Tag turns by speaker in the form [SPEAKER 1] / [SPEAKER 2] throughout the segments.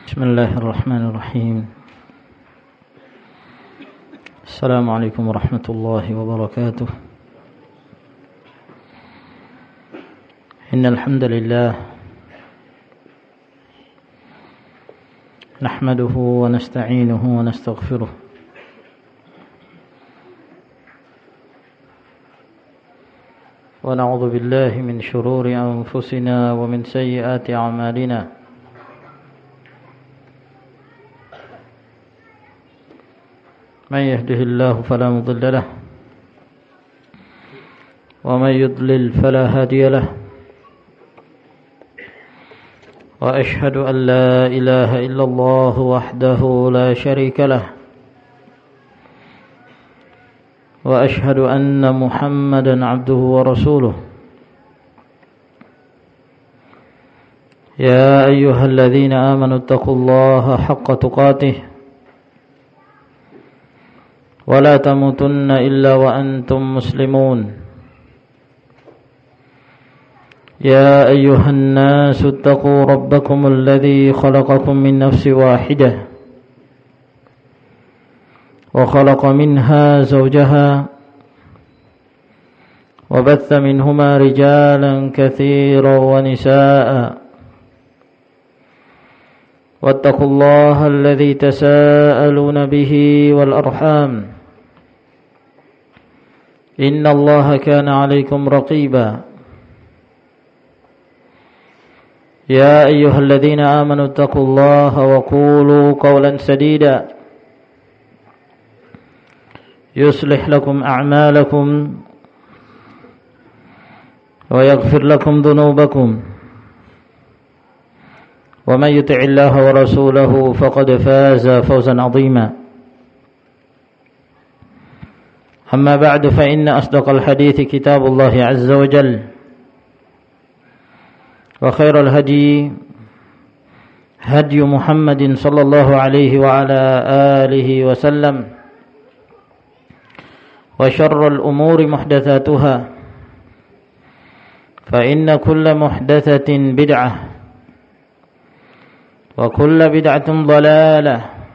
[SPEAKER 1] بسم الله الرحمن الرحيم. السلام عليكم ورحمة الله وبركاته. إن الحمد لله نحمده ونستعينه ونستغفره ونعوذ بالله من شرور أنفسنا ومن سيئات أعمالنا. من يهده الله فلا مضل له ومن يضلل فلا هادي له وأشهد أن لا إله إلا الله وحده لا شريك له وأشهد أن محمدا عبده ورسوله. يا أيها الذين آمنوا اتقوا الله حق تقاته ولا تموتن إلا وأنتم مسلمون. يا أيها الناس اتقوا ربكم الذي خلقكم من نفس واحدة وخلق منها زوجها وبث منهما رجالا كثيرا ونساء واتقوا الله الذي تساءلون به والأرحام إن الله كان عليكم رقيبا. يا أيها الذين آمنوا اتقوا الله وقولوا قولا سديدا يصلح لكم أعمالكم ويغفر لكم ذنوبكم ومن يطع الله ورسوله فقد فاز فوزا عظيما. أما بعد فإن أصدق الحديث كتاب الله عز وجل وخير الهدي هدي محمد صلى الله عليه وعلى آله وسلم وشر الأمور محدثاتها فإن كل محدثة بدعة وكل بدعة ضلالة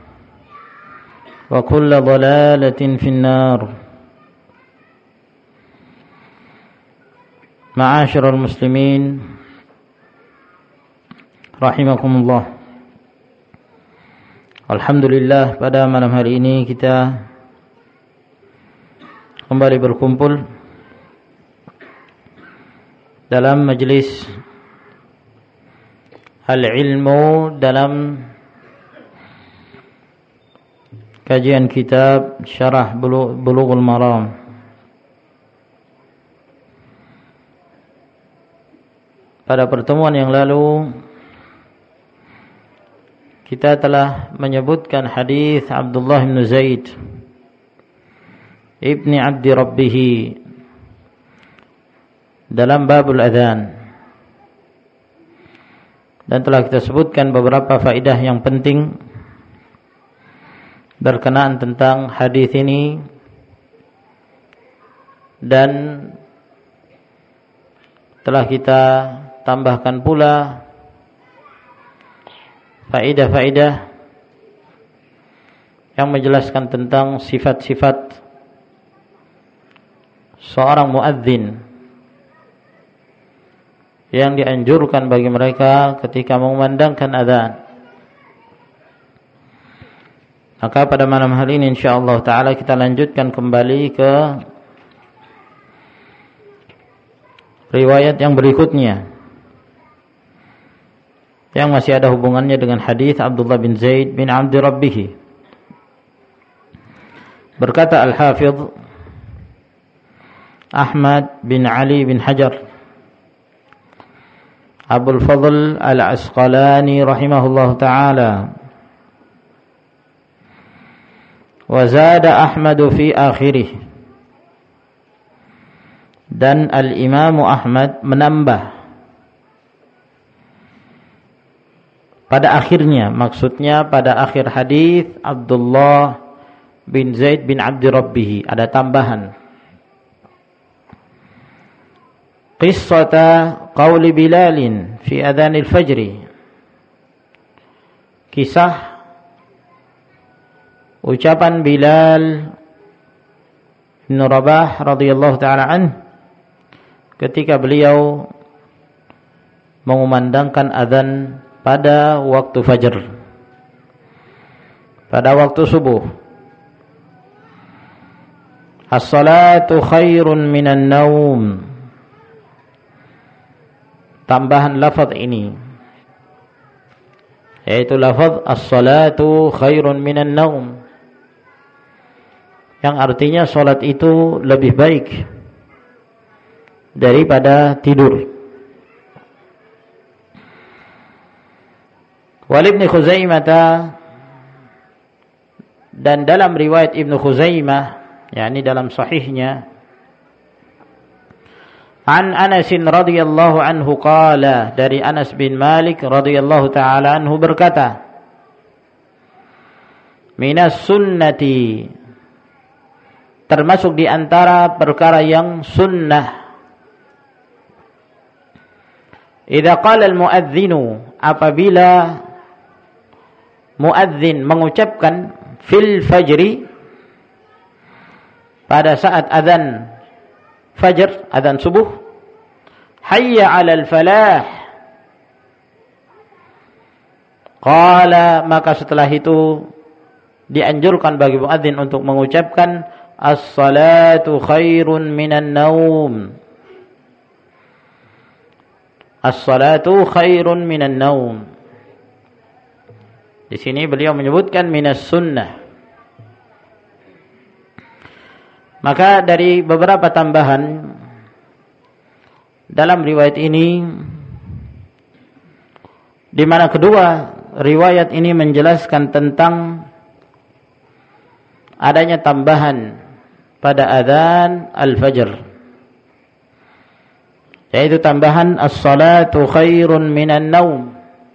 [SPEAKER 1] وكل ضلالة في النار. Ma'asyiral muslimin rahimakumullah. Alhamdulillah, pada malam hari ini kita kembali berkumpul dalam majelis al-ilmu dalam kajian kitab Syarah Bulughul Maram. Pada pertemuan yang lalu kita telah menyebutkan hadis Abdullah bin Zaid ibni Abdi Rabbih dalam babul adzan, dan telah kita sebutkan beberapa faedah yang penting berkenaan tentang hadis ini, dan telah kita tambahkan pula faedah-faedah yang menjelaskan tentang sifat-sifat seorang muadzin yang dianjurkan bagi mereka ketika mengumandangkan azan. Maka pada malam hari ini insyaallah taala kita lanjutkan kembali ke riwayat yang berikutnya yang masih ada hubungannya dengan hadis Abdullah bin Zaid bin Abdi Rabbih. Berkata Al-Hafidh Ahmad bin Ali bin Hajar Abul Fadl Al-Asqalani rahimahullah ta'ala, wa zada Ahmad fi akhirih, dan Al-Imam Ahmad menambah pada akhirnya, maksudnya pada akhir hadis Abdullah bin Zaid bin Abdi Rabbih ada tambahan. Qissata qawli Bilalin fi adhanil fajri, kisah ucapan Bilal bin Rabah radhiyallahu taala anhu ketika beliau mengumandangkan azan pada waktu fajar, pada waktu subuh. As-salatu khairun minan naum. Tambahan lafaz ini, yaitu lafaz as-salatu khairun minan naum, yang artinya salat itu lebih baik daripada tidur. Wal Ibnu Khuzaimah, dan dalam riwayat Ibnu Khuzaimah, yakni dalam sahihnya, an Anas radhiyallahu anhu qala, dari Anas bin Malik radhiyallahu taala anhu berkata, minas sunnati, termasuk di antara perkara yang sunnah, idza qala al-muadzinu, apabila muadzin mengucapkan fil fajri, pada saat azan fajar, azan subuh, hayya 'alal falah, qala, maka setelah itu dianjurkan bagi muadzin untuk mengucapkan as-salatu khairun minan naum. As-salatu khairun minan naum. Di sini beliau menyebutkan minas sunnah. Maka dari beberapa tambahan dalam riwayat ini, di mana kedua riwayat ini menjelaskan tentang adanya tambahan pada adzan al-fajr, yaitu tambahan as-salatu khairun minan naum.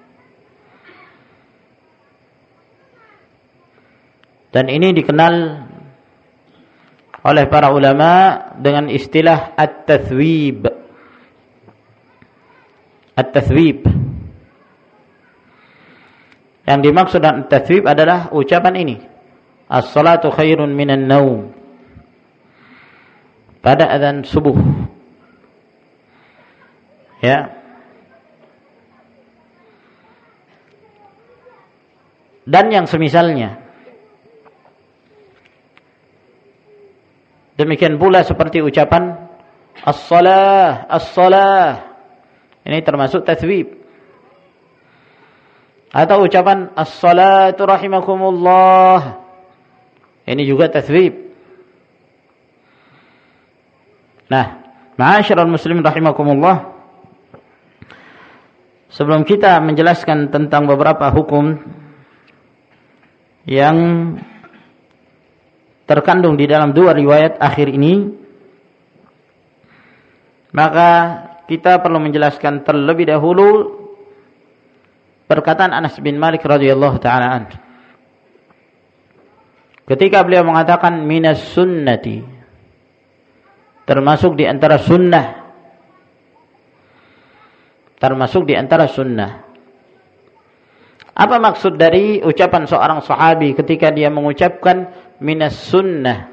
[SPEAKER 1] Dan ini dikenal oleh para ulama dengan istilah at-tathwib. At-tathwib, yang dimaksud dengan at-tathwib adalah ucapan ini, as-salatu khairun minan naum, pada adzan subuh. Ya. Dan yang semisalnya. Demikian pula seperti ucapan as-salah, as-salah. Ini termasuk tathwib. Atau ucapan as-salatu rahimakumullah. Ini juga tathwib. Nah, ma'asyiral muslimin rahimakumullah, sebelum kita menjelaskan tentang beberapa hukum yang terkandung di dalam dua riwayat akhir ini, maka kita perlu menjelaskan terlebih dahulu perkataan Anas bin Malik radhiyallahu taala anhu ketika beliau mengatakan minas sunnati, termasuk di antara sunnah, termasuk di antara sunnah. Apa maksud dari ucapan seorang sahabi ketika dia mengucapkan minas sunnah,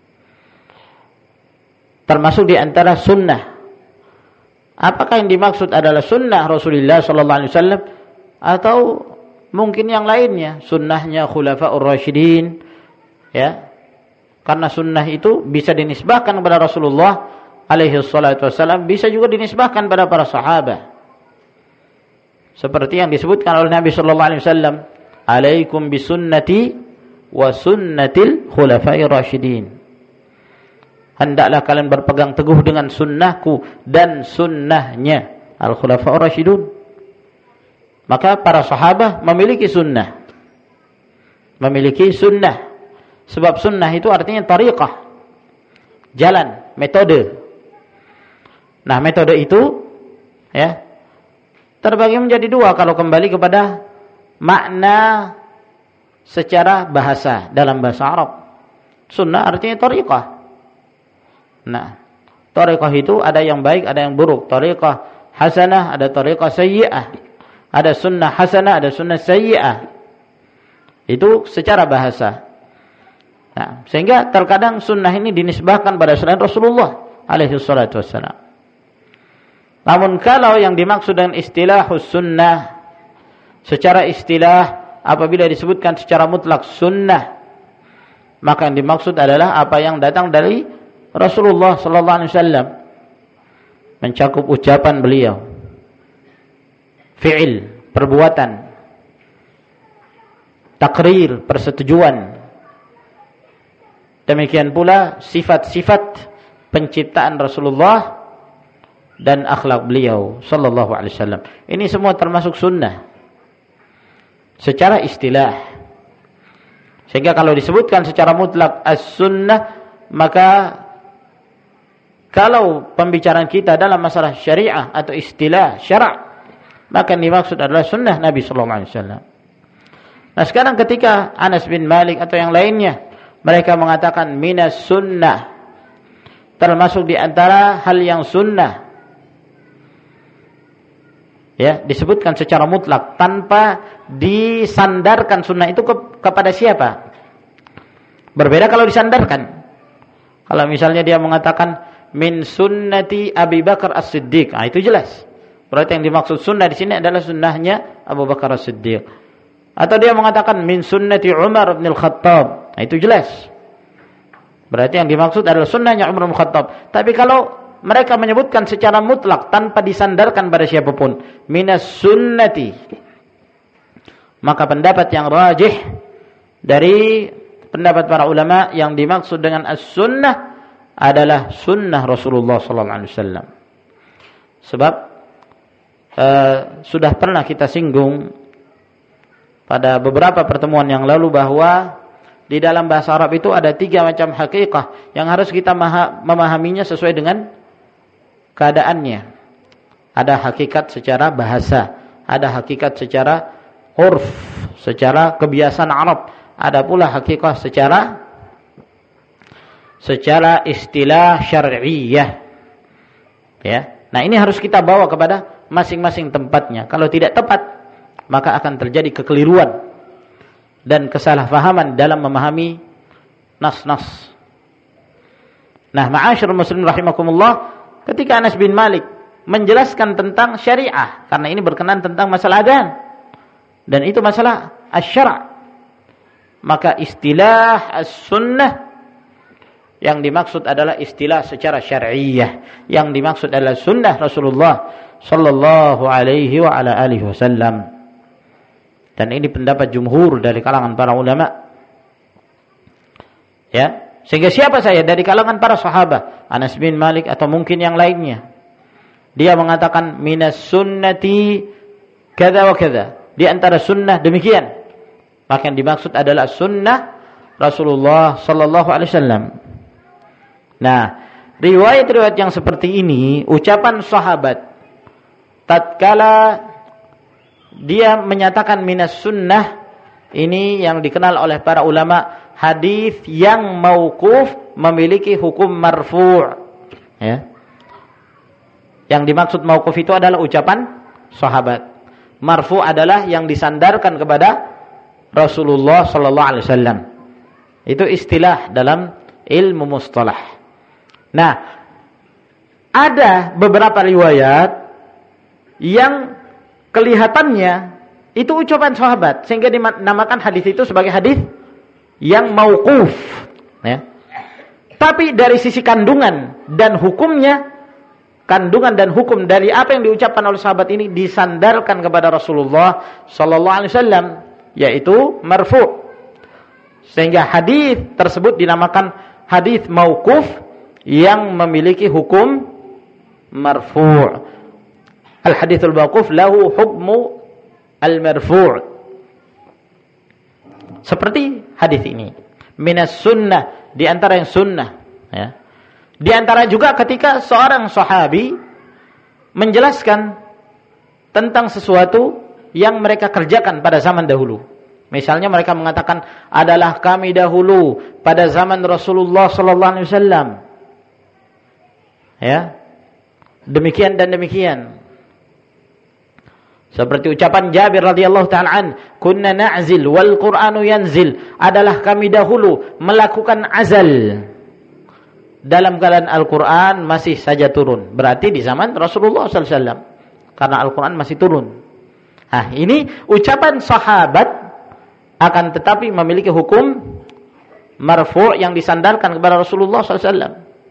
[SPEAKER 1] termasuk di antara sunnah? Apakah yang dimaksud adalah sunnah Rasulullah sallallahu alaihi wasallam, atau mungkin yang lainnya, sunnahnya khulafaur rasyidin, ya? Karena sunnah itu bisa dinisbahkan kepada Rasulullah alaihi salatu wasallam, bisa juga dinisbahkan pada para sahabat. Seperti yang disebutkan oleh Nabi sallallahu alaihi wasallam, "Alaikum bisunnati wa sunnatil khulafa'ir rasyidin." Hendaklah kalian berpegang teguh dengan sunnahku dan sunnahnya al-khulafa'ur rasyidun. Maka para sahabat memiliki sunnah. Memiliki sunnah. Sebab sunnah itu artinya tariqah, jalan, metode. Nah, metode itu ya terbagi menjadi dua kalau kembali kepada makna secara bahasa dalam bahasa Arab. Sunnah artinya tariqah. Nah, tariqah itu ada yang baik, ada yang buruk. Tariqah hasanah, ada tariqah sayyi'ah. Ada sunnah hasanah, ada sunnah sayyi'ah. Itu secara bahasa. Nah, sehingga terkadang sunnah ini dinisbahkan pada selain Rasulullah alaihi salatu wassalam. Namun kalau yang dimaksud dengan istilahus sunnah, secara istilah apabila disebutkan secara mutlak sunnah, maka yang dimaksud adalah apa yang datang dari Rasulullah sallallahu alaihi wasallam, mencakup ucapan beliau, fi'il, perbuatan, takrir, persetujuan. Demikian pula sifat-sifat penciptaan Rasulullah dan akhlak beliau sallallahu alaihi wasallam. Ini semua termasuk sunnah secara istilah. Sehingga kalau disebutkan secara mutlak as-sunnah, maka kalau pembicaraan kita dalam masalah syariah atau istilah syara', maka yang dimaksud adalah sunnah Nabi sallallahu alaihi wasallam. Nah, sekarang ketika Anas bin Malik atau yang lainnya mereka mengatakan minas sunnah, termasuk di antara hal yang sunnah, ya, disebutkan secara mutlak tanpa disandarkan sunnah itu kepada siapa. Berbeda kalau disandarkan. Kalau misalnya dia mengatakan min sunnati Abi Bakar As-Siddiq, nah itu jelas. Berarti yang dimaksud sunnah di sini adalah sunnahnya Abu Bakar As-Siddiq. Atau dia mengatakan min sunnati Umar bin Al-Khattab, nah itu jelas. Berarti yang dimaksud adalah sunnahnya Umar bin Al-Khattab. Tapi kalau mereka menyebutkan secara mutlak tanpa disandarkan pada siapapun, minas sunnati, maka pendapat yang rajih dari pendapat para ulama yang dimaksud dengan as-sunnah adalah sunnah Rasulullah sallallahu alaihi wasallam. Sebab sudah pernah kita singgung pada beberapa pertemuan yang lalu bahwa di dalam bahasa Arab itu ada 3 macam hakikah yang harus kita memahaminya sesuai dengan keadaannya. Ada hakikat secara bahasa, ada hakikat secara urf, secara kebiasaan Arab, ada pula hakikat secara istilah syar'iyyah. Ya. Nah, ini harus kita bawa kepada masing-masing tempatnya. Kalau tidak tepat, maka akan terjadi kekeliruan dan kesalahpahaman dalam memahami nas-nas. Nah, ma'asyiral muslimin rahimakumullah, ketika Anas bin Malik menjelaskan tentang syariah, karena ini berkenaan tentang masalah adzan dan itu masalah asy-syara', maka istilah as-sunnah yang dimaksud adalah istilah secara syar'iyyah, yang dimaksud adalah sunnah Rasulullah sallallahu alaihi wa ala alihi wasallam. Dan ini pendapat jumhur dari kalangan para ulama. Ya, sehingga siapa saya dari kalangan para sahabat, Anas bin Malik atau mungkin yang lainnya, dia mengatakan minas sunnati kadza wa kadza, di antara sunnah demikian, maka yang dimaksud adalah sunnah Rasulullah sallallahu alaihi wasallam. Nah, riwayat-riwayat yang seperti ini, ucapan sahabat tatkala dia menyatakan minas sunnah, ini yang dikenal oleh para ulama hadis yang mauquf memiliki hukum marfu'. Ya. Yang dimaksud mauquf itu adalah ucapan sahabat. Marfu' adalah yang disandarkan kepada Rasulullah sallallahu alaihi wasallam. Itu istilah dalam ilmu mustalah. Nah, ada beberapa riwayat yang kelihatannya itu ucapan sahabat, sehingga dinamakan hadis itu sebagai hadis yang mauquf, ya. Tapi dari sisi kandungan dan hukumnya, kandungan dan hukum dari apa yang diucapkan oleh sahabat ini disandarkan kepada Rasulullah sallallahu alaihi wasallam, yaitu marfu'. Sehingga hadis tersebut dinamakan hadis mauquf yang memiliki hukum marfu'. Al-hadithul mauquf lahu hukmu al-marfu'. Seperti hadis ini. Minas sunnah, di antara yang sunnah, ya. Di antara juga ketika seorang sahabi menjelaskan tentang sesuatu yang mereka kerjakan pada zaman dahulu. Misalnya mereka mengatakan adalah kami dahulu pada zaman Rasulullah sallallahu alaihi wasallam. Ya. Demikian dan demikian. Seperti ucapan Jabir radhiyallahu ta'ala an, kunna na'zil wal Qur'anu yanzil, adalah kami dahulu melakukan azal dalam keadaan Al-Qur'an masih saja turun. Berarti di zaman Rasulullah sallallahu alaihi wasallam, karena Al-Qur'an masih turun. Nah, ini ucapan sahabat akan tetapi memiliki hukum marfu' yang disandarkan kepada Rasulullah sallallahu alaihi wasallam.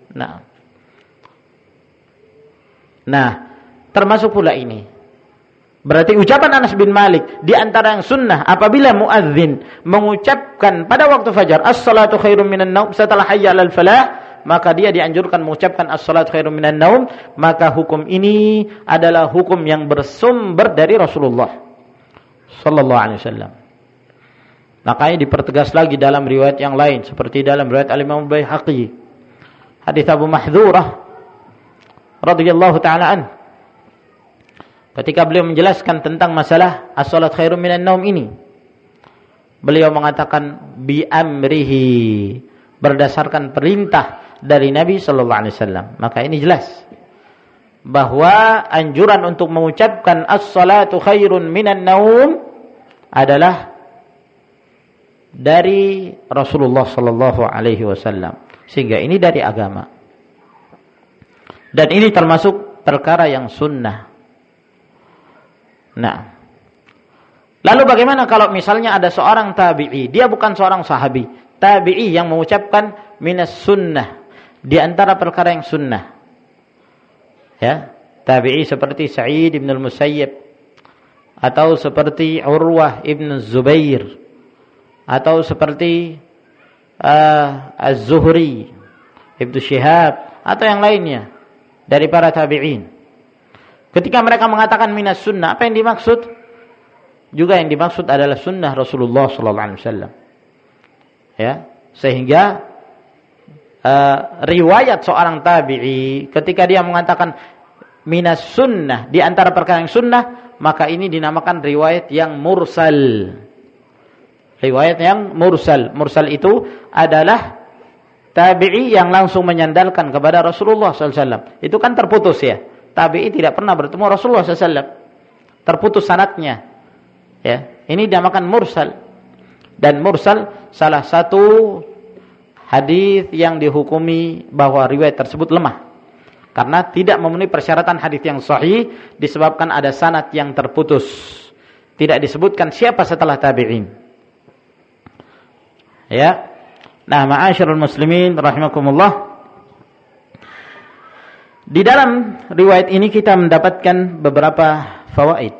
[SPEAKER 1] Nah, termasuk pula ini. Berarti ucapan Anas bin Malik di antara yang sunnah apabila muadzin mengucapkan pada waktu fajar as-salatu khairum minan naum setelah hayya 'alal falah, maka dia dianjurkan mengucapkan as-salatu khairum minan naum, maka hukum ini adalah hukum yang bersumber dari Rasulullah sallallahu alaihi wasallam. Makanya dipertegas lagi dalam riwayat yang lain seperti dalam riwayat Al-Imam Baihaqi, hadis Abu Mahdhurah radhiyallahu taala an, ketika beliau menjelaskan tentang masalah as-salat khairum minan naum ini, beliau mengatakan bi amrihi, berdasarkan perintah dari Nabi sallallahu alaihi wasallam. Maka ini jelas bahwa anjuran untuk mengucapkan as-salatu khairun minan naum adalah dari Rasulullah sallallahu alaihi wasallam. Sehingga ini dari agama. Dan ini termasuk perkara yang sunnah. Nah, lalu bagaimana kalau misalnya ada seorang tabi'i, dia bukan seorang sahabi, tabi'i yang mengucapkan minas sunnah, di antara perkara yang sunnah. Ya, tabi'i seperti Sa'id ibn al-Musayyib, atau seperti Urwah ibn Zubair, atau seperti Az-Zuhri, Ibnu Syihab, atau yang lainnya dari para tabi'in. Ketika mereka mengatakan minas sunnah, apa yang dimaksud? Juga yang dimaksud adalah sunnah Rasulullah sallallahu alaihi wasallam. Ya, sehingga riwayat seorang tabi'i ketika dia mengatakan minas sunnah, di antara perkara yang sunnah, maka ini dinamakan riwayat yang mursal. Riwayat yang mursal. Mursal itu adalah tabi'i yang langsung menyandarkan kepada Rasulullah sallallahu alaihi wasallam. Itu kan terputus ya. Tabi'i tidak pernah bertemu Rasulullah sallallahu alaihi wasallam. Terputus sanadnya. Ya, ini dinamakan mursal. Dan mursal salah satu hadis yang dihukumi bahwa riwayat tersebut lemah. Karena tidak memenuhi persyaratan hadis yang sahih disebabkan ada sanad yang terputus. Tidak disebutkan siapa setelah tabi'in. Ya. Nah, ma'asyiral muslimin rahimakumullah. Di dalam riwayat ini kita mendapatkan beberapa fawaid.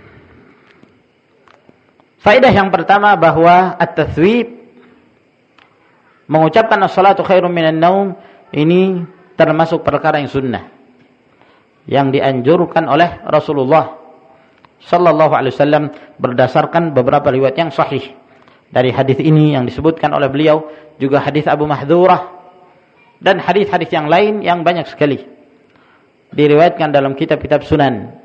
[SPEAKER 1] Faedah yang pertama bahwa at-tathwib, mengucapkan as-salatu khairum minan naum, ini termasuk perkara yang sunnah, yang dianjurkan oleh Rasulullah sallallahu alaihi wasallam berdasarkan beberapa riwayat yang sahih. Dari hadis ini yang disebutkan oleh beliau, juga hadis Abu Mahdhurah, dan hadis-hadis yang lain yang banyak sekali diriwayatkan dalam kitab-kitab sunan.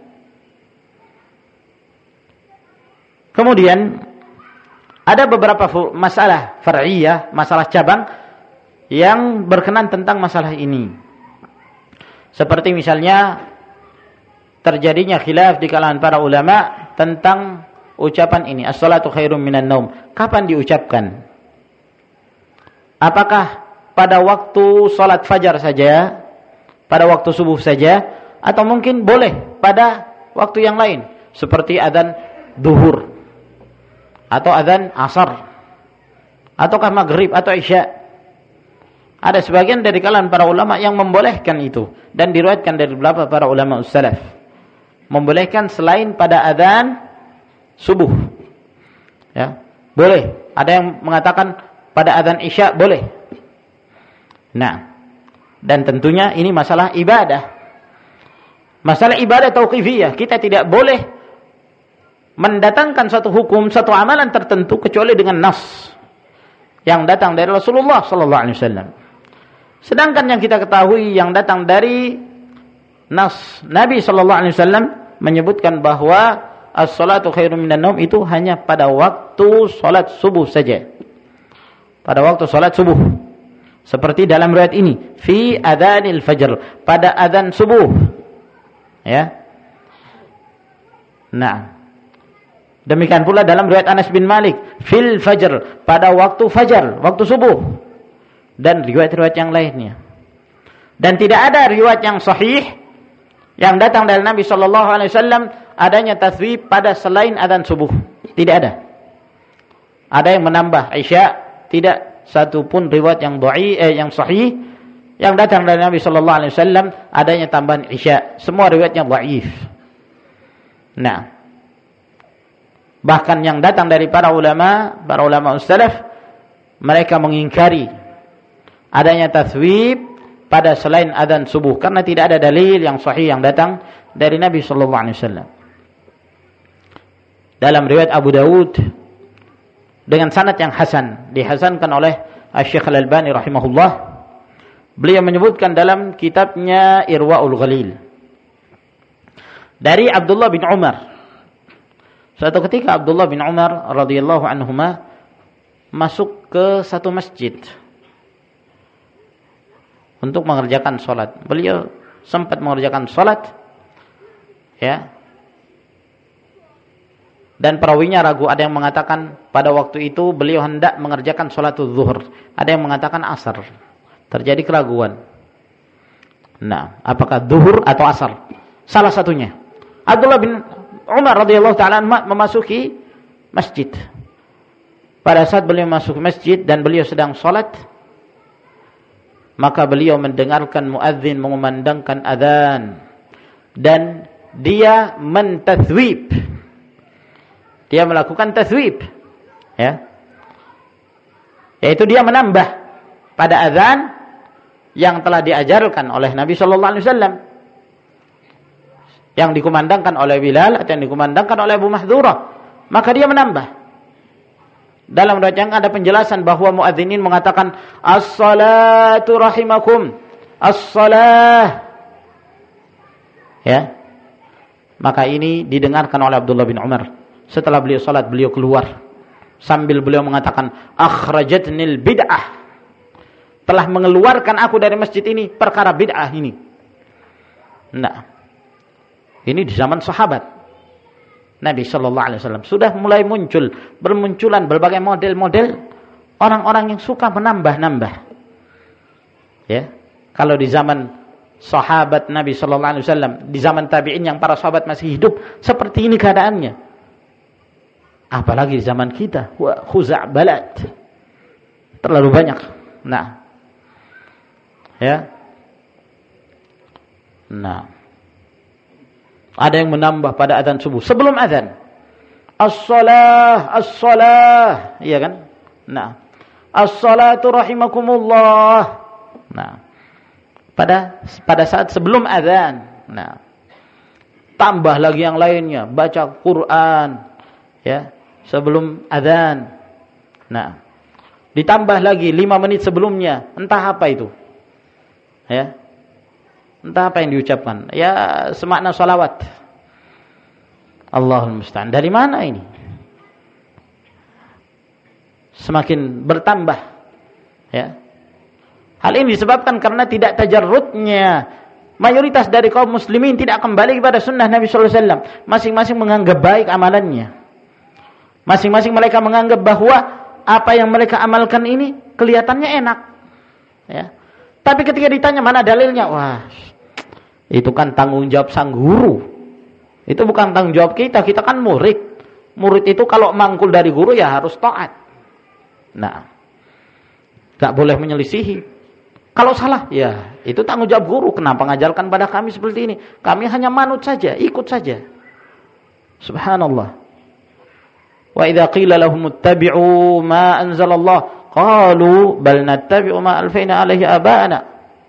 [SPEAKER 1] Kemudian ada beberapa masalah far'iyah, masalah cabang yang berkenan tentang masalah ini. Seperti misalnya terjadinya khilaf di kalangan para ulama tentang ucapan ini, as-salatu khairum minan naum. Kapan diucapkan? Apakah pada waktu salat fajar saja, pada waktu subuh saja, atau mungkin boleh pada waktu yang lain seperti adzan zuhur atau adzan asar ataukah maghrib atau isya? Ada sebagian dari kalangan para ulama yang membolehkan itu, dan diriwayatkan dari beberapa para ulama salaf membolehkan selain pada adzan subuh. Ya, boleh. Ada yang mengatakan pada adzan isya boleh. Nah, dan tentunya ini masalah ibadah. Masalah ibadah tauqifiyah. Kita tidak boleh mendatangkan satu hukum, satu amalan tertentu kecuali dengan nas yang datang dari Rasulullah sallallahu alaihi wasallam. Sedangkan yang kita ketahui yang datang dari nas Nabi sallallahu alaihi wasallam menyebutkan bahwa as-salatu khairum minan naum itu hanya pada waktu salat subuh saja. Pada waktu salat subuh. Seperti dalam riwayat ini, fi adzanil fajr, pada adzan subuh. Ya. Nah, demikian pula dalam riwayat Anas bin Malik, fil fajr, pada waktu fajar, waktu subuh. Dan riwayat-riwayat yang lainnya. Dan tidak ada riwayat yang sahih yang datang dari Nabi sallallahu alaihi wasallam adanya tathwib pada selain adzan subuh. Tidak ada. Ada yang menambah isya, tidak satu pun riwayat yang yang sahih yang datang dari Nabi sallallahu alaihi wasallam adanya tambahan isya. Semua riwayatnya dhaif. Nah, bahkan yang datang dari para ulama salaf, mereka mengingkari adanya tathwib pada selain adzan subuh karena tidak ada dalil yang sahih yang datang dari Nabi sallallahu alaihi wasallam. Dalam riwayat Abu Dawud dengan sanad yang hasan, dihasankan oleh Asy-Syaikh Al-Albani rahimahullah, beliau menyebutkan dalam kitabnya Irwaul Ghalil dari Abdullah bin Umar. Suatu ketika Abdullah bin Umar radhiyallahu anhuma masuk ke satu masjid untuk mengerjakan salat. Beliau sempat mengerjakan salat, ya. Dan perawinya ragu, ada yang mengatakan pada waktu itu beliau hendak mengerjakan salatul zuhur, ada yang mengatakan asar. Terjadi keraguan. Nah, apakah zuhur atau asar? Salah satunya. Abdullah bin Umar radhiyallahu taala memasuki masjid. Pada saat beliau masuk masjid dan beliau sedang salat, maka beliau mendengarkan muadzin mengumandangkan adzan dan dia mentathwib. Dia melakukan tathwib, ya. Yaitu dia menambah pada adzan yang telah diajarkan oleh Nabi sallallahu alaihi wasallam. Yang dikumandangkan oleh Bilal atau yang dikumandangkan oleh Abu Mahdhurah, maka dia menambah. Dalam riwayat yang ada penjelasan bahwa muadzinin mengatakan as-salatu rahimakum, as-salah. Ya. Maka ini didengarkan oleh Abdullah bin Umar. Setelah beliau salat, beliau keluar sambil beliau mengatakan akhrajatnil bid'ah. Telah mengeluarkan aku dari masjid ini perkara bid'ah ini. Nah, ini di zaman sahabat Nabi sallallahu alaihi wasallam sudah mulai bermunculan berbagai model-model orang-orang yang suka menambah-nambah. Ya. Kalau di zaman sahabat Nabi sallallahu alaihi wasallam, di zaman tabi'in yang para sahabat masih hidup, seperti ini keadaannya. Apalagi di zaman kita, khuza'balat. Terlalu banyak. Nah. Ya. Nah. Ada yang menambah pada adzan subuh sebelum adzan. As-salah, as-salah, iya kan? Nah. As-salatu rahimakumullah. Nah. Pada saat sebelum adzan. Nah. Tambah lagi yang lainnya, baca Quran, ya, sebelum adzan. Nah. Ditambah lagi 5 menit sebelumnya, entah apa itu. Ya. Entah apa yang diucapkan. Ya, semakna salawat. Allahul musta'an. Dari mana ini? Semakin bertambah. Ya. Hal ini disebabkan karena tidak tajarrudnya. Mayoritas dari kaum muslimin tidak kembali kepada sunnah Nabi sallallahu alaihi wasallam. Masing-masing menganggap baik amalannya. Masing-masing mereka menganggap bahwa apa yang mereka amalkan ini kelihatannya enak. Ya. Tapi ketika ditanya mana dalilnya, wah, itu kan tanggung jawab sang guru. Itu bukan tanggung jawab kita. Kita kan murid. Murid itu kalau mangkul dari guru ya harus taat. Nah, gak boleh menyelisihi. Kalau salah, ya itu tanggung jawab guru. Kenapa mengajarkan pada kami seperti ini? Kami hanya manut saja, ikut saja. Subhanallah. Wa idza qila lahum ittabi'u ma anzalallah qalu bal nattabi'u ma alfaina alaihi aba'ana.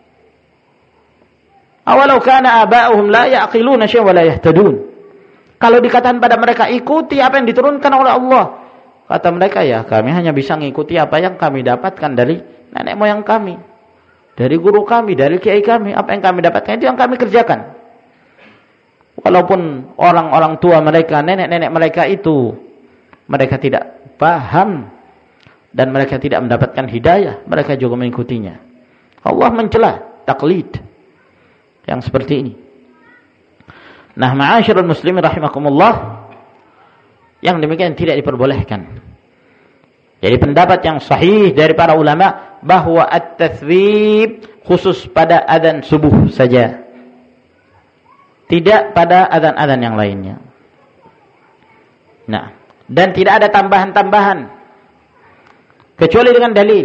[SPEAKER 1] Awalau kana aba'uhum la ya'qiluna syai'an wa la yahtadun. Kalau dikatakan pada mereka ikuti apa yang diturunkan oleh Allah, kata mereka, ya kami hanya bisa mengikuti apa yang kami dapatkan dari nenek moyang kami, dari guru kami, dari kiai kami. Apa yang kami dapatkan itu yang kami kerjakan. Walaupun orang-orang tua mereka, nenek-nenek mereka itu, mereka tidak paham dan mereka tidak mendapatkan hidayah, mereka juga mengikutinya. Allah mencela taklid yang seperti ini. Nah, ma'asyiral muslimin rahimakumullah, yang demikian tidak diperbolehkan. Jadi pendapat yang sahih dari para ulama bahwa at-tathwib khusus pada adzan subuh saja, tidak pada adzan-adzan yang lainnya. Nah, dan tidak ada tambahan-tambahan kecuali dengan dalil.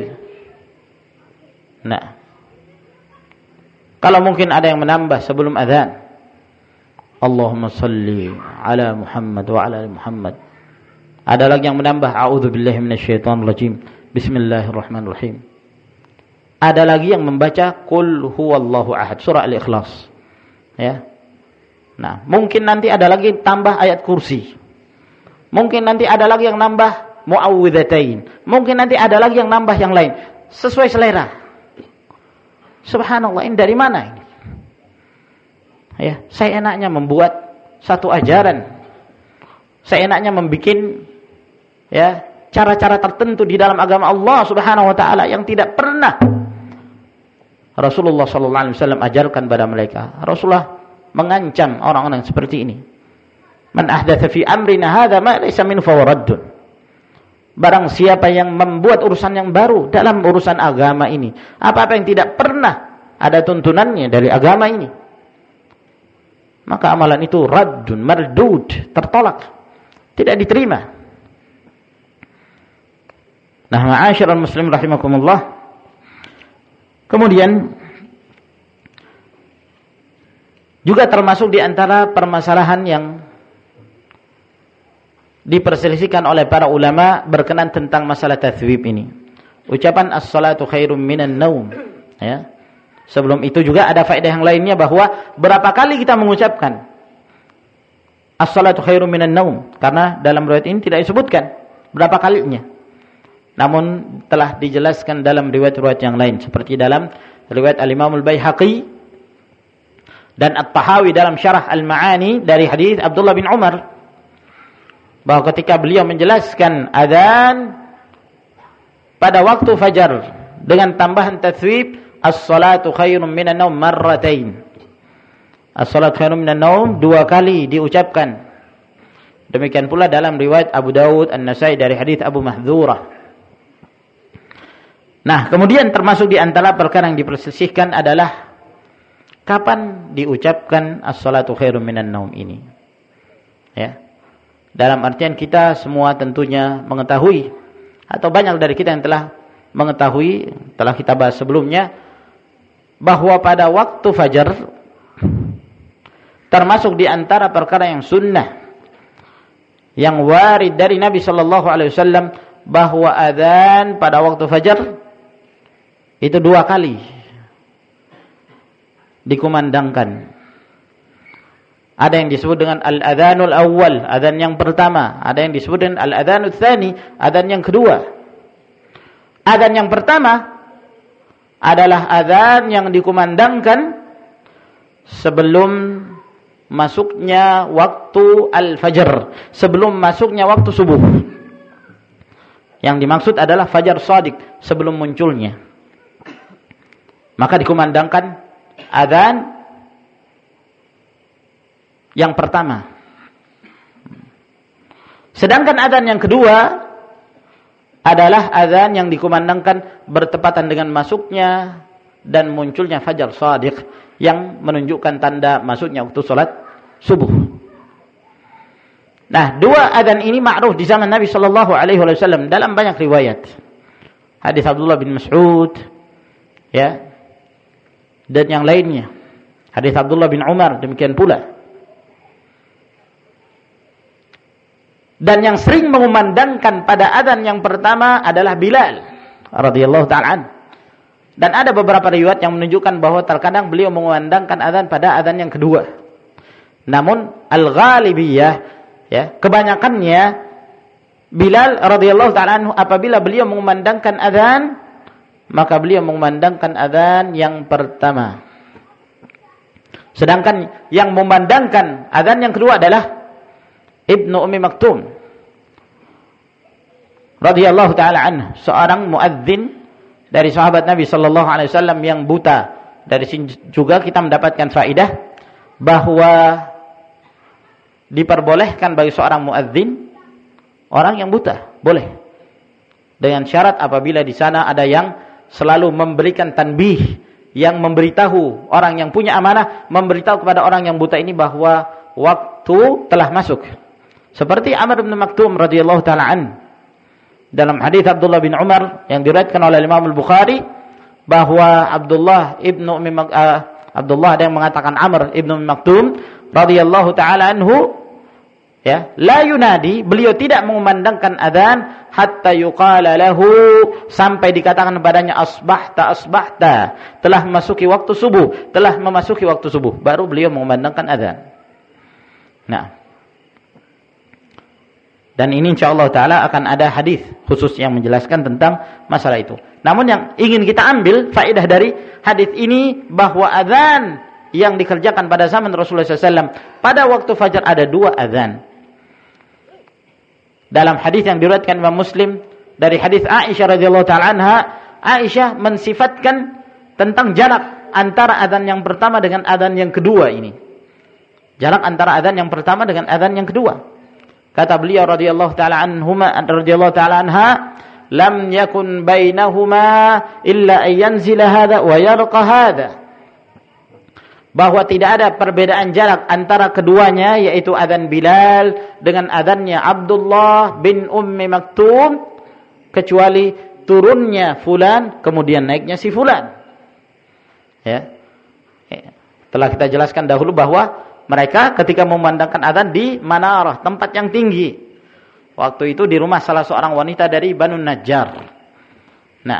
[SPEAKER 1] Nah, kalau mungkin ada yang menambah sebelum adzan, Allahumma salli ala Muhammad wa ala ali Muhammad. Ada lagi yang menambah a'udzubillahi minasyaitonir rajim, bismillahirrahmanirrahim. Ada lagi yang membaca qul huwallahu ahad, surah al-ikhlas. Ya. Nah, mungkin nanti ada lagi tambah ayat kursi. Mungkin nanti ada lagi yang nambah muawwidzatain. Mungkin nanti ada lagi yang nambah yang lain, sesuai selera. Subhanallah, ini dari mana ini? Ya, saya enaknya membuat satu ajaran. Saya enaknya membikin ya cara-cara tertentu di dalam agama Allah Subhanahu wa taala yang tidak pernah Rasulullah sallallahu alaihi wasallam ajarkan pada mereka. Rasulullah mengancam orang-orang seperti ini. Man ahdatsa fi amrina hadza ma laysa min fawraddun. Barang siapa yang membuat urusan yang baru dalam urusan agama ini, apa-apa yang tidak pernah ada tuntunannya dari agama ini, maka amalan itu raddun, mardud, tertolak, tidak diterima. Nah, ma'asyiral muslimin rahimakumullah. Kemudian juga termasuk di antara permasalahan yang diperselisihkan oleh para ulama berkenaan tentang masalah tathwib ini, ucapan as-salatu khairum minan naum. Ya. Sebelum itu juga ada faedah yang lainnya, bahwa berapa kali kita mengucapkan as-salatu khairum minan naum, karena dalam riwayat ini tidak disebutkan berapa kalinya. Namun telah dijelaskan dalam riwayat-riwayat yang lain, seperti dalam riwayat al-Imam al-Baihaqi dan At-Tahawi dalam Syarah Al-Ma'ani dari hadis Abdullah bin Umar, bahwa ketika beliau menjelaskan adzan pada waktu fajar dengan tambahan tathwib as-salatu khairum minan naum marratain. As-salatu khairum minan naum 2 kali diucapkan. Demikian pula dalam riwayat Abu Dawud An-Nasai dari hadis Abu Mahdhurah. Nah, kemudian termasuk di antara perkara yang diperselisihkan adalah kapan diucapkan as-salatu khairum minan naum ini. Ya. Dalam artian kita semua tentunya mengetahui, atau banyak dari kita yang telah mengetahui, telah kita bahas sebelumnya, bahwa pada waktu fajar termasuk di antara perkara yang sunnah yang warid dari Nabi sallallahu alaihi wasallam, bahwa adzan pada waktu fajar itu 2 kali dikumandangkan. Ada yang disebut dengan al-adzanul awwal, adzan yang pertama. Ada yang disebut dengan al-adzanul tsani, adzan yang kedua. Adzan yang pertama adalah adzan yang dikumandangkan sebelum masuknya waktu al-fajr, sebelum masuknya waktu subuh. Yang dimaksud adalah fajar shadiq, sebelum munculnya. Maka dikumandangkan adzan yang pertama. Sedangkan adzan yang kedua adalah adzan yang dikumandangkan bertepatan dengan masuknya dan munculnya fajar shadiq, yang menunjukkan tanda masuknya waktu salat subuh. Nah, 2 adzan ini ma'ruf di zaman Nabi sallallahu alaihi wasallam dalam banyak riwayat. Hadis Abdullah bin Mas'ud, ya, dan yang lainnya. Hadis Abdullah bin Umar demikian pula. Dan yang sering mengumandangkan pada adzan yang pertama adalah Bilal radhiyallahu ta'ala an. Dan ada beberapa riwayat yang menunjukkan bahwa terkadang beliau mengumandangkan adzan pada adzan yang kedua. Namun al-ghalibiyah, ya, kebanyakannya Bilal radhiyallahu ta'ala anhu apabila beliau mengumandangkan adzan, maka beliau mengumandangkan adzan yang pertama. Sedangkan yang memandangkan adzan yang kedua adalah Ibnu Ummi Maktum radhiyallahu ta'ala anhu, seorang muadzin dari sahabat Nabi sallallahu alaihi wasallam yang buta. Dari sini juga kita mendapatkan faedah bahwa diperbolehkan bagi seorang muadzin orang yang buta, boleh. Dengan syarat apabila di sana ada yang selalu memberikan tanbih, yang memberitahu orang yang punya amanah, memberitahu kepada orang yang buta ini bahwa waktu telah masuk. Seperti Amr bin Maktum radhiyallahu taala an. Dalam hadis Abdullah bin Umar yang diriwayatkan oleh Imam Al-Bukhari bahwa Abdullah ada yang mengatakan Amr ibn Maktum radhiyallahu taala anhu, ya, la yunadi, beliau tidak mengumandangkan adzan hatta yuqala lahu, sampai dikatakan padanya asbahta asbahta, telah memasuki waktu subuh, telah memasuki waktu subuh, baru beliau mengumandangkan adzan. Nah, dan ini insyaallah taala akan ada hadis khusus yang menjelaskan tentang masalah itu. Namun yang ingin kita ambil faedah dari hadis ini bahwa adzan yang dikerjakan pada zaman Rasulullah SAW pada waktu fajar ada 2 adzan. Dalam hadis yang diriwayatkan Imam Muslim dari hadis Aisyah radhiyallahu taala anha, Aisyah mensifatkan tentang jarak antara adzan yang pertama dengan adzan yang kedua ini. Jarak antara adzan yang pertama dengan adzan yang kedua. Kata beliau radhiyallahu taala anha, lam yakun bainahuma illa an yanzila hadha wa yarqa hadha. Bahwa tidak ada perbedaan jarak antara keduanya, yaitu adzan Bilal dengan adzannya Abdullah bin Ummi Maktum, kecuali turunnya fulan kemudian naiknya si fulan. Ya. Telah kita jelaskan dahulu bahwa mereka ketika memandangkan adzan di manarah, tempat yang tinggi. Waktu itu di rumah salah seorang wanita dari Banu Najjar. Nah,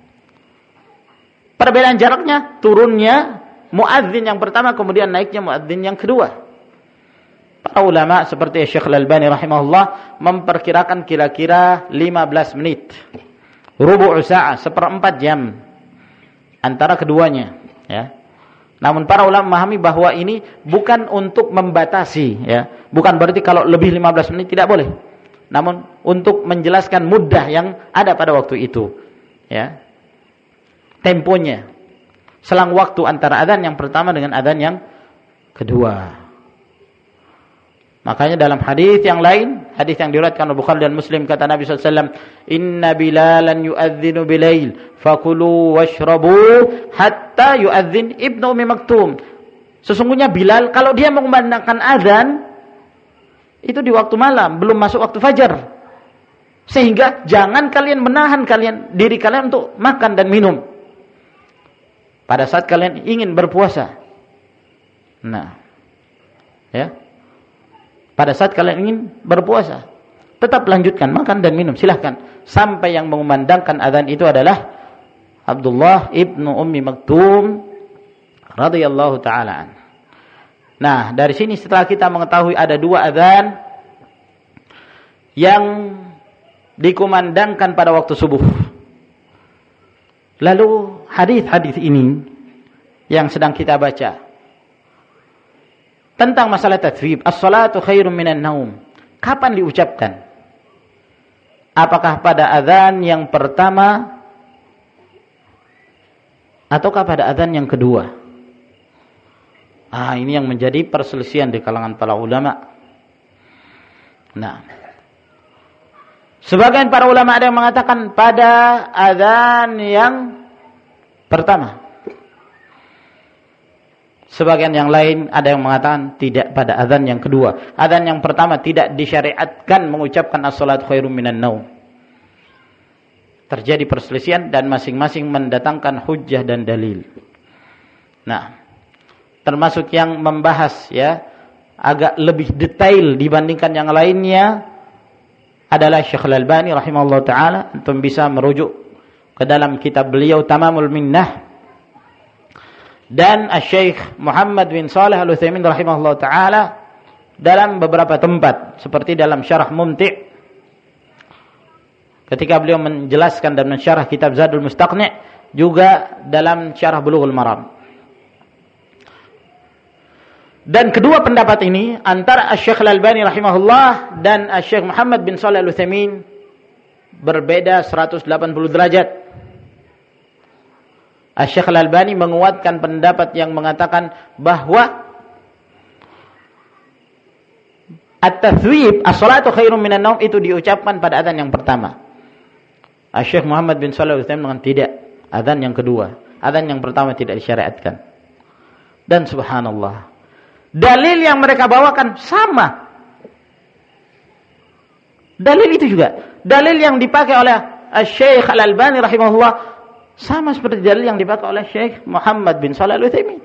[SPEAKER 1] perbedaan jaraknya, turunnya muadzin yang pertama kemudian naiknya muadzin yang kedua. Para ulama seperti Syekh Al-Albani rahimahullah memperkirakan kira-kira 15 menit. Rubu' sa'ah, 1/4 jam antara keduanya, ya. Namun para ulama memahami bahwa ini bukan untuk membatasi, ya. Bukan berarti kalau lebih 15 menit tidak boleh. Namun untuk menjelaskan mudah yang ada pada waktu itu, ya. Temponya, selang waktu antara adzan yang pertama dengan adzan yang kedua. Makanya dalam hadis yang lain, hadis yang diriwayatkan oleh Bukhari dan Muslim, kata Nabi sallallahu alaihi wasallam, "Inna Bilalan yu'adzinu bilail, fakulu washrabu hatta yu'adzin Ibnu Ummi Maktum." Sesungguhnya Bilal kalau dia mengumandangkan azan itu di waktu malam, belum masuk waktu fajar. Sehingga jangan kalian menahan diri kalian untuk makan dan minum pada saat kalian ingin berpuasa. Nah, ya. Pada saat kalian ingin berpuasa, tetap lanjutkan makan dan minum, silahkan. Sampai yang mengumandangkan azan itu adalah Abdullah ibnu Ummi Maktum radhiyallahu ta'ala. Nah, dari sini setelah kita mengetahui ada 2 azan yang dikumandangkan pada waktu subuh. Lalu hadis-hadis ini yang sedang kita baca tentang masalah tathwib, as-salatu khairum minan naum, kapan diucapkan? Apakah pada azan yang pertama ataukah pada azan yang kedua? Ini yang menjadi perselisihan di kalangan para ulama. Nah, sebagian para ulama ada yang mengatakan pada azan yang pertama. Sebagian yang lain ada yang mengatakan tidak, pada azan yang kedua. Azan yang pertama tidak disyariatkan mengucapkan as-salatu khairum minan naum. Terjadi perselisihan dan masing-masing mendatangkan hujjah dan dalil. Nah, termasuk yang membahas, ya, agak lebih detail dibandingkan yang lainnya adalah Syekh Al-Albani rahimahullah ta'ala. Antum bisa merujuk ke dalam kitab beliau Tamamul Minnah, dan Syekh Muhammad bin Shalih Al-Utsaimin rahimahullah ta'ala dalam beberapa tempat, seperti dalam Syarah Mumti' ketika beliau menjelaskan dan mensyarah kitab Zadul Mustaqni', juga dalam Syarah Bulughul Maram. Dan kedua pendapat ini antara Syekh Al-Albani rahimahullah dan Syekh Muhammad bin Shalih Al-Utsaimin berbeda 180 derajat. Syekh Al-Albani menguatkan pendapat yang mengatakan bahwa At-tathwib, as-salatu khairum minan naum, itu diucapkan pada azan yang pertama. Syekh Muhammad bin Shalih Al-Utsaimin mengatakan tidak, azan yang kedua. Azan yang pertama tidak disyariatkan. Dan subhanallah, dalil yang mereka bawakan sama. Dalil itu juga, dalil yang dipakai oleh Syekh Al-Albani rahimahullah sama seperti dalil yang dipakai oleh Syekh Muhammad bin Shalih Al-Utsaimin.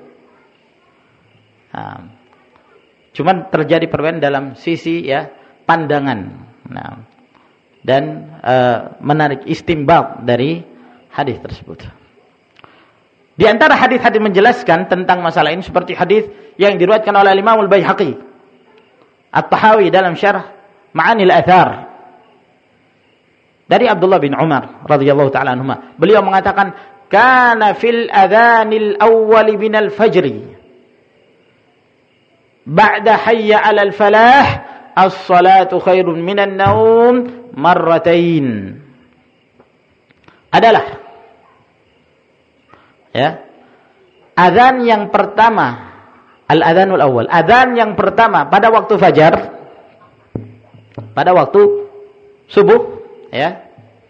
[SPEAKER 1] Cuman terjadi perbedaan dalam sisi ya pandangan. Dan menarik istinbat dari hadis tersebut. Di antara hadis-hadis menjelaskan tentang masalah ini seperti hadis yang diriwayatkan oleh Imam Al-Baihaqi At-Tahawi dalam syarah Ma'anil Athar dari Abdullah bin Umar radhiyallahu taala anhuma. Beliau mengatakan, "Kana fil adhanil awwal minal fajri ba'da hayya 'alal falah as-salatu khairun minan naum marratain." Adalah ya, azan yang pertama, al-adzanul awal, azan yang pertama pada waktu fajar, pada waktu subuh, ya.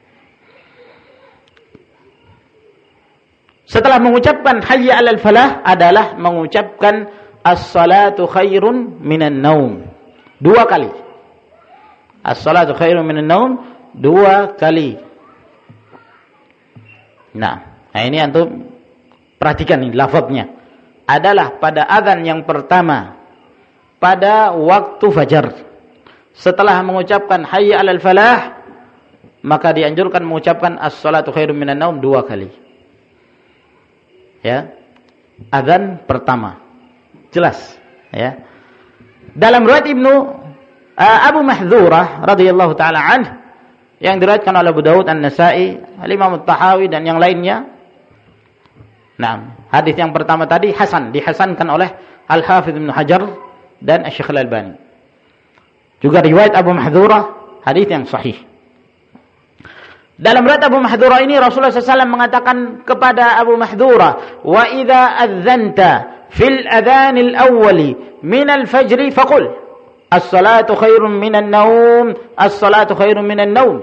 [SPEAKER 1] Setelah mengucapkan hayya 'alal falah adalah mengucapkan as-salatu khairun minan naum. 2 kali. As-salatu khairun minan naum 2 kali. Nah, ini antum perhatikan ini lafaznya. Adalah pada azan yang pertama pada waktu fajar. Setelah mengucapkan hayya 'alal falah, maka dianjurkan mengucapkan as-salatu khairun minan naum 2 kali. Ya. Azan pertama. Jelas, ya. Dalam riwayat Abu Mahdzurah radhiyallahu taala anhu yang diriwayatkan oleh Abu Dawud, An-Nasa'i, Al-Imam At-Tahawi dan yang lainnya. Nah, hadis yang pertama tadi dihasankan oleh Al-Hafidz Ibnu Hajar dan Asy-Syaikh Al-Albani. Juga riwayat Abu Mahdzurah hadis yang sahih. Dalam riwayat Abu Mahdzurah ini Rasulullah SAW mengatakan kepada Abu Mahdzurah, "Wa idza adzanta fil adhanil awwali minal fajri faqul as-salatu khairun minan naum, as-salatu khairun minan naum."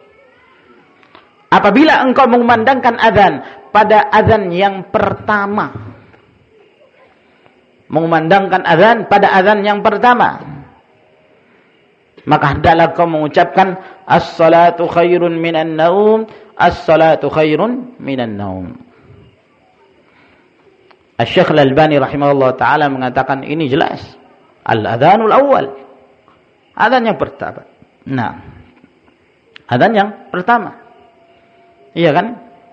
[SPEAKER 1] Apabila engkau mengumandangkan azan pada azan yang pertama, mengumandangkan azan pada azan yang pertama, maka hendaklah kau mengucapkan as-salatu khairun minan naum, as-salatu khairun minan naum. Asy-Syaikh Al-Albani rahimahullah taala mengatakan ini jelas. Al-adhanul awal, azan yang pertama. Nah, azan yang pertama. Iya kan?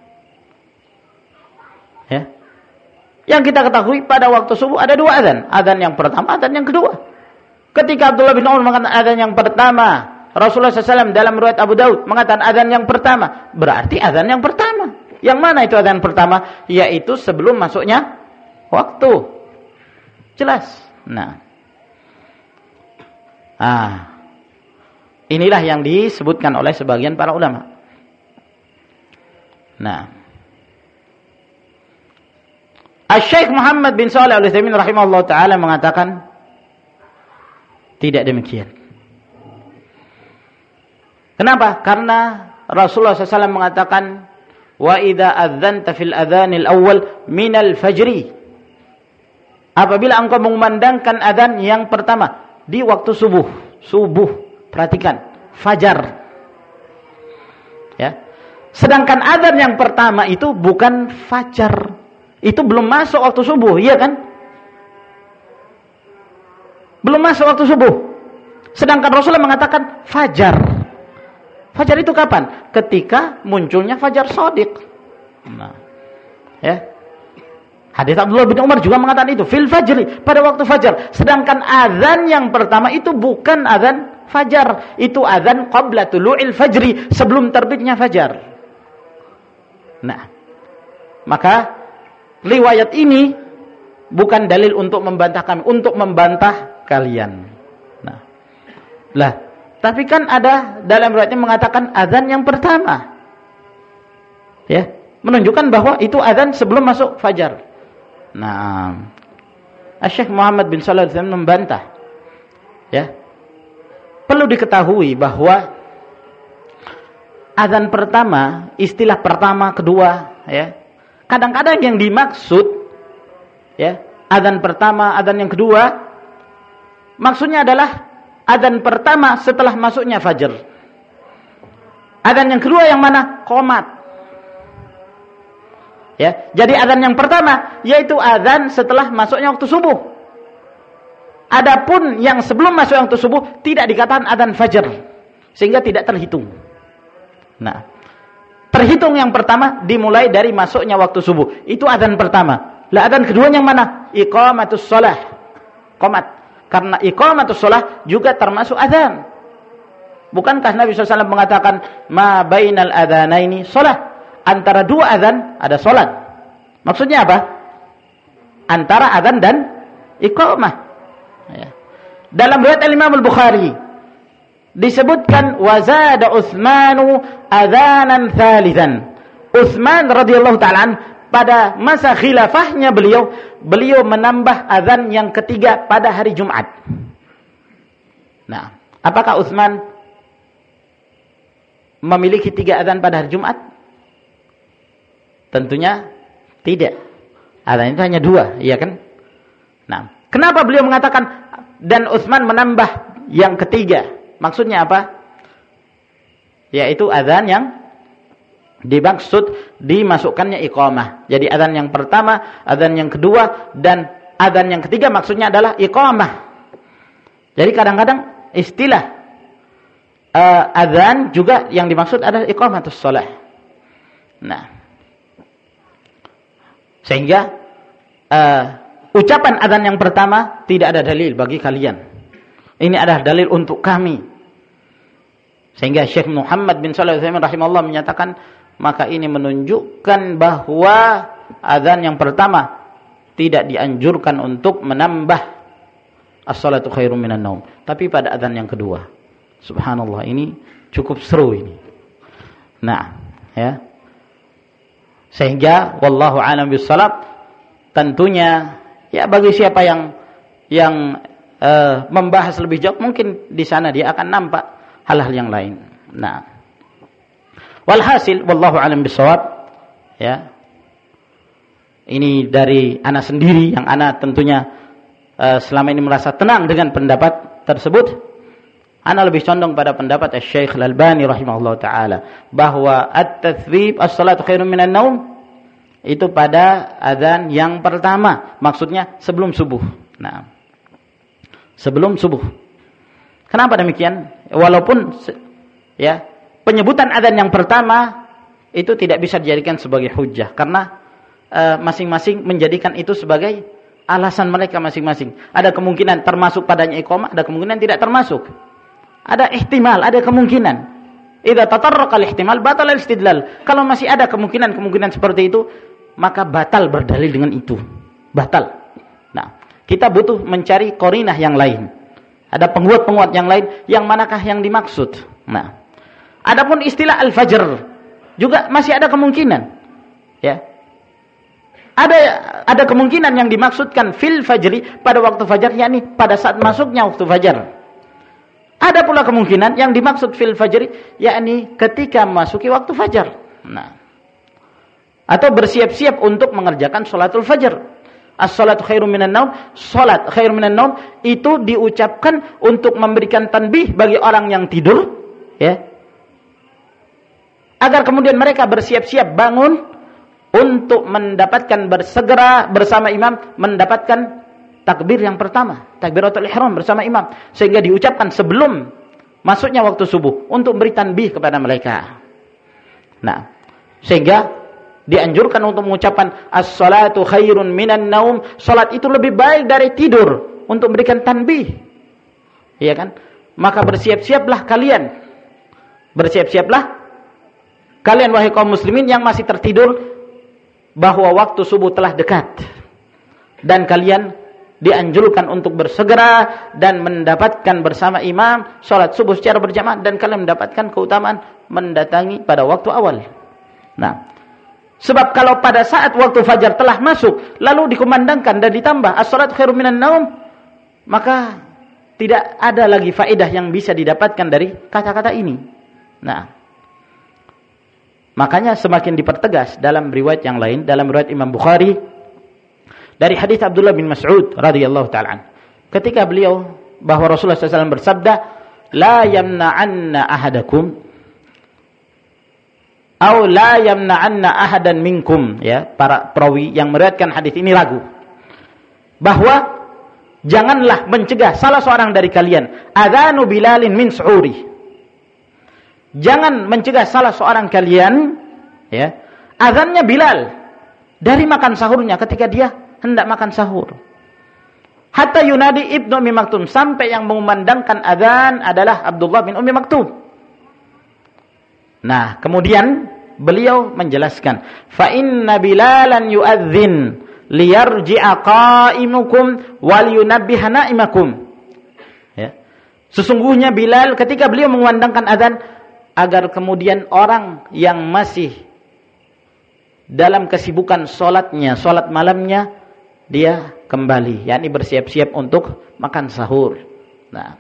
[SPEAKER 1] Ya. Yang kita ketahui pada waktu subuh ada 2 azan. Azan yang pertama, azan yang kedua. Ketika Abdullah bin Umar mengatakan azan yang pertama, Rasulullah SAW dalam riwayat Abu Daud mengatakan azan yang pertama, berarti azan yang pertama. Yang mana itu azan pertama? Yaitu sebelum masuknya waktu. Jelas. Nah, inilah yang disebutkan oleh sebagian para ulama. Nah, Asy-Syaikh Muhammad bin Shalih Al-Utsaimin rahimahullah taala mengatakan tidak demikian. Kenapa? Karena Rasulullah SAW mengatakan, "Wa idza adzanta fil adzanil awwal minal fajri." Apabila engkau mengumandangkan adzan yang pertama di waktu subuh. Subuh, perhatikan, fajar. Ya. Sedangkan adzan yang pertama itu bukan fajar. Itu belum masuk waktu subuh, iya kan? Belum masuk waktu subuh. Sedangkan Rasulullah mengatakan fajar. Fajar itu kapan? Ketika munculnya fajar shadiq. Nah, ya. Hadis Abdullah bin Umar juga mengatakan itu, fil fajri, pada waktu fajar. Sedangkan azan yang pertama itu bukan azan fajar, itu azan qabla tulu'il fajri, sebelum terbitnya fajar. Nah, maka riwayat ini bukan dalil untuk membantah kami, untuk membantah kalian. Nah, lah, tapi kan ada dalam riwayatnya mengatakan azan yang pertama, ya, menunjukkan bahwa itu azan sebelum masuk fajar. Nah, Syekh Muhammad bin Shalih Al-Utsaimin membantah, ya, perlu diketahui bahwa azan pertama, istilah pertama, kedua, ya. Kadang-kadang yang dimaksud, ya, azan pertama, azan yang kedua, maksudnya adalah azan pertama setelah masuknya fajar. Azan yang kedua yang mana? Qomat. Ya, jadi azan yang pertama yaitu azan setelah masuknya waktu subuh. Adapun yang sebelum masuk waktu subuh tidak dikatakan azan fajar, sehingga tidak terhitung. Nah, terhitung yang pertama dimulai dari masuknya waktu subuh. Itu azan pertama. Lah azan kedua yang mana? Iqamatus shalah. Qomat. Karena iqamatus shalah juga termasuk azan. Bukankah Nabi SAW mengatakan ma bainal adzanaini shalah? Antara dua azan ada salat. Maksudnya apa? Antara azan dan iqamah. Ya. Dalam riwayat Imam Al-Bukhari disebutkan wazada Utsmanu adzanan tsalitsan. Utsman radhiyallahu ta'ala pada masa khilafahnya beliau menambah azan yang ketiga pada hari Jumat. Nah, apakah Utsman memiliki 3 azan pada hari Jumat? Tentunya tidak. Azan itu hanya 2, iya kan? Nah, kenapa beliau mengatakan dan Utsman menambah yang ketiga? Maksudnya apa? Yaitu azan yang dimaksud dimasukkannya iqamah. Jadi azan yang pertama, azan yang kedua, dan azan yang ketiga maksudnya adalah iqamah. Jadi kadang-kadang istilah azan juga yang dimaksud adalah iqamatus shalah. Nah, sehingga ucapan azan yang pertama tidak ada dalil bagi kalian. Ini adalah dalil untuk kami. Sehingga Syekh Muhammad bin Shalih Al-Utsaimin rahimahullah menyatakan, maka ini menunjukkan bahwa azan yang pertama tidak dianjurkan untuk menambah as-salatu khairum minan naum. Tapi pada azan yang kedua, subhanallah, ini cukup seru ini. Nah, ya. Sehingga wallahu a'lam bisshalab, tentunya ya bagi siapa yang membahas lebih jauh, mungkin di sana dia akan nampak hal-hal yang lain. Nah, walhasil wallahu a'lam bisshalab, ya. Ini dari ana sendiri yang ana tentunya selama ini merasa tenang dengan pendapat tersebut. Ana lebih condong pada pendapat Syekh Al-Albani rahimahullah ta'ala, bahwa at-tathwib as-salatu khairum minan naum itu pada azan yang pertama, maksudnya sebelum subuh. Nah, sebelum subuh. Kenapa demikian? Walaupun ya, penyebutan azan yang pertama itu tidak bisa dijadikan sebagai hujjah, karena masing-masing menjadikan itu sebagai alasan mereka masing-masing. Ada kemungkinan termasuk padanya iqamah, ada kemungkinan tidak termasuk. Ada ihtimal, ada kemungkinan. Idza tatarraqa al-ihtimal batal al-istidlal. Kalau masih ada kemungkinan seperti itu, maka batal berdalil dengan itu. Batal. Nah, kita butuh mencari qarinah yang lain. Ada penguat-penguat yang lain, yang manakah yang dimaksud. Nah, adapun istilah al-fajr juga masih ada kemungkinan. Ya. Ada kemungkinan yang dimaksudkan fil fajri, pada waktu fajar, yakni pada saat masuknya waktu fajar. Ada pula kemungkinan yang dimaksud fil fajri, yakni ketika memasuki waktu fajar. Nah, atau bersiap-siap untuk mengerjakan sholatul fajar. As-sholatu khairum minan naum, sholat khairum minan naum itu diucapkan untuk memberikan tanbih bagi orang yang tidur, ya, agar kemudian mereka bersiap-siap bangun untuk mendapatkan, bersegera bersama imam mendapatkan takbir yang pertama, takbiratul ihram bersama imam, sehingga diucapkan sebelum masuknya waktu subuh untuk beri tanbih kepada mereka. Nah, sehingga dianjurkan untuk mengucapkan as-salatu khairun minan naum, salat itu lebih baik dari tidur, untuk memberikan tanbih. Iya kan? Maka bersiap-siaplah kalian. Bersiap-siaplah kalian wahai kaum muslimin yang masih tertidur, bahwa waktu subuh telah dekat. Dan kalian dianjurkan untuk bersegera dan mendapatkan bersama imam salat subuh secara berjamaah, dan kalian mendapatkan keutamaan mendatangi pada waktu awal. Nah, sebab kalau pada saat waktu fajar telah masuk, lalu dikumandangkan dan ditambah as-salatu khairum minan naum, maka tidak ada lagi faedah yang bisa didapatkan dari kata-kata ini. Nah, makanya semakin dipertegas dalam riwayat yang lain, dalam riwayat Imam Bukhari dari hadis Abdullah bin Mas'ud radhiyallahu ta'ala, ketika beliau bahwa Rasulullah SAW bersabda, la yamna'anna ahadakum atau la yamna'anna ahadan minkum, ya, para perawi yang meriwayatkan hadis ini ragu bahwa janganlah mencegah salah seorang dari kalian adzanu Bilalin min su'uri. Jangan mencegah salah seorang kalian, ya, azannya Bilal dari makan sahurnya ketika dia hendak makan sahur. Hatta yunadi Ibnu Ummi Maktum, sampai yang mengumandangkan azan adalah Abdullah bin Ummi Maktum. Nah, kemudian beliau menjelaskan, fa inna Bilalan yu'adzin liyarji'a qa'imukum wal yunabbiha na'imakum. Ya. Sesungguhnya Bilal ketika beliau mengumandangkan azan agar kemudian orang yang masih dalam kesibukan salatnya, salat malamnya, dia kembali, yakni bersiap-siap untuk makan sahur. Nah,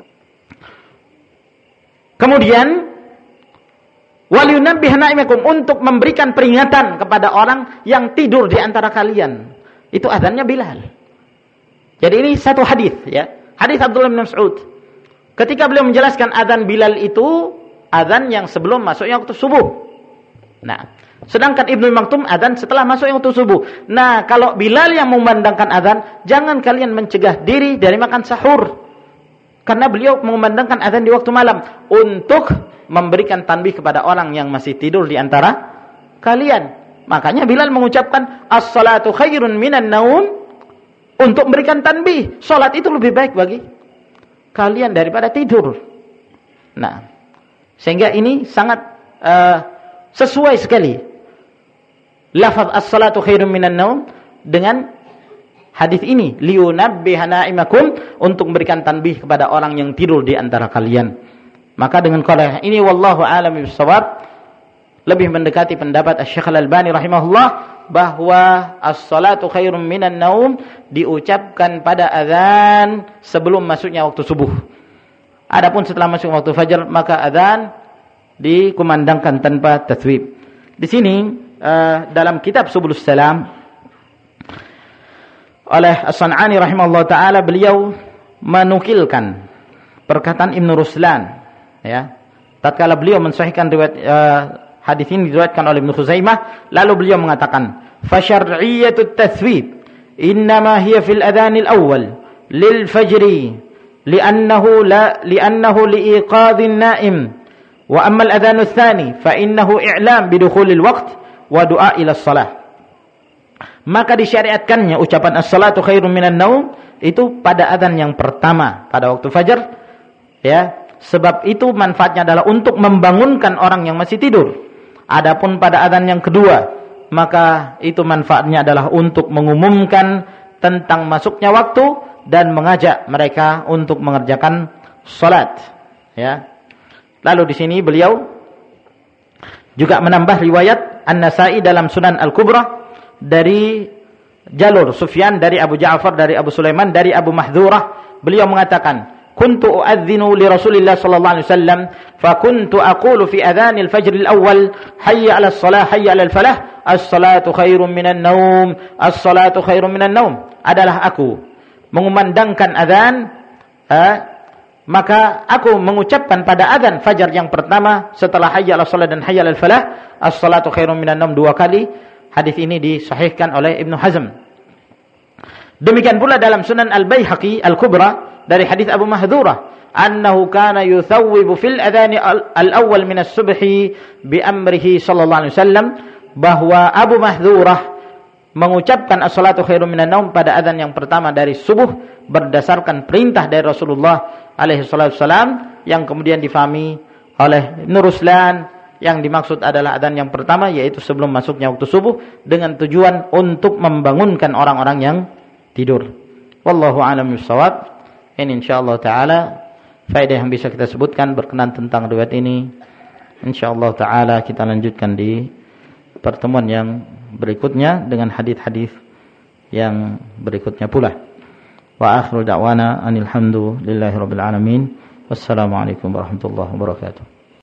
[SPEAKER 1] kemudian waliyunabbih na'imakum, untuk memberikan peringatan kepada orang yang tidur di antara kalian. Itu azannya Bilal. Jadi ini satu hadis, ya. Hadis Abdullah bin Mas'ud. Ketika beliau menjelaskan azan Bilal itu azan yang sebelum masuknya waktu subuh. Nah, sedangkan Ibnu Maktum azan setelah masuknya waktu subuh. Nah, kalau Bilal yang memandangkan azan, jangan kalian mencegah diri dari makan sahur. Karena beliau memandangkan azan di waktu malam untuk memberikan tanbih kepada orang yang masih tidur di antara kalian. Makanya Bilal mengucapkan as-salatu khairun minan naum, untuk memberikan tanbih. Salat itu lebih baik bagi kalian daripada tidur. Nah, sehingga ini sangat sesuai sekali lafaz as-salatu khairun minan naum dengan hadis ini, liyunabbiha na'imakum, untuk memberikan tanbih kepada orang yang tidur di antara kalian. Maka dengan qala ini wallahu a'lam bissawab, lebih mendekati pendapat Asy-Syaikh Al-Albani rahimahullah bahwa as-salatu khairun minan naum diucapkan pada azan sebelum masuknya waktu subuh. Adapun setelah masuk waktu fajar, maka azan dikumandangkan tanpa tathwib. Di sini dalam kitab Subulus Salam oleh As-San'ani rahimahullah taala, beliau menukilkan perkataan Ibnu Ruslan, ya, tatkala beliau mensahihkan riwayat hadis ini diriwayatkan oleh Ibnu Khuzaimah, lalu beliau mengatakan fa syar'iyyatut tathwib innama hiya fil adhanil awwal lil fajri li'annahu li'iqadhin na'im wa amma al adhanu tsani fa innahu i'lam bidukhulil waqt wa du'a ila shalah. Maka disyariatkannya ucapan as-salatu khairun minan naum itu pada adzan yang pertama pada waktu fajar, ya, sebab itu manfaatnya adalah untuk membangunkan orang yang masih tidur. Adapun pada adzan yang kedua, maka itu manfaatnya adalah untuk mengumumkan tentang masuknya waktu dan mengajak mereka untuk mengerjakan salat, ya. Lalu di sini beliau juga menambah riwayat An-Nasa'i dalam Sunan Al-Kubra dari jalur Sufyan dari Abu Ja'far dari Abu Sulaiman dari Abu Mahdhurah, beliau mengatakan kuntu u'adzinu li Rasulillah sallallahu alaihi wasallam fa kuntu aqulu fi adhanil fajr al-awwal hayya 'alas shalah hayya 'alal falah as-salatu khairum minan naum as-salatu khairum minan naum. Adalah aku mengumandangkan azan, maka aku mengucapkan pada azan fajar yang pertama setelah hayya 'alas shalah dan hayya 'alal falah as-salatu khairum minan naum 2 kali. Hadis ini disahihkan oleh Ibnu Hazm. Demikian pula dalam Sunan Al-Baihaqi Al-Kubra dari hadis Abu Mahdhurah, annahu kana yuthawwibu fil adhan al-awwal min as-subhi bi amrihi sallallahu alaihi wasallam, bahwa Abu Mahdhurah mengucapkan as-salatu khairum minan naum pada azan yang pertama dari subuh berdasarkan perintah dari Rasulullah alaihi wasallam, yang kemudian difahami oleh Ibnu Ruslan. Yang dimaksud adalah adzan yang pertama, yaitu sebelum masuknya waktu subuh, dengan tujuan untuk membangunkan orang-orang yang tidur. Wallahu a'lam bishawab. Ini insyaallah taala faedah yang bisa kita sebutkan berkenaan tentang riwayat ini. Insyaallah taala kita lanjutkan di pertemuan yang berikutnya dengan hadis-hadis yang berikutnya pula.
[SPEAKER 2] Wa akhiru da'wana anil hamdulillahi rabbil alamin. Wassalamualaikum warahmatullahi wabarakatuh.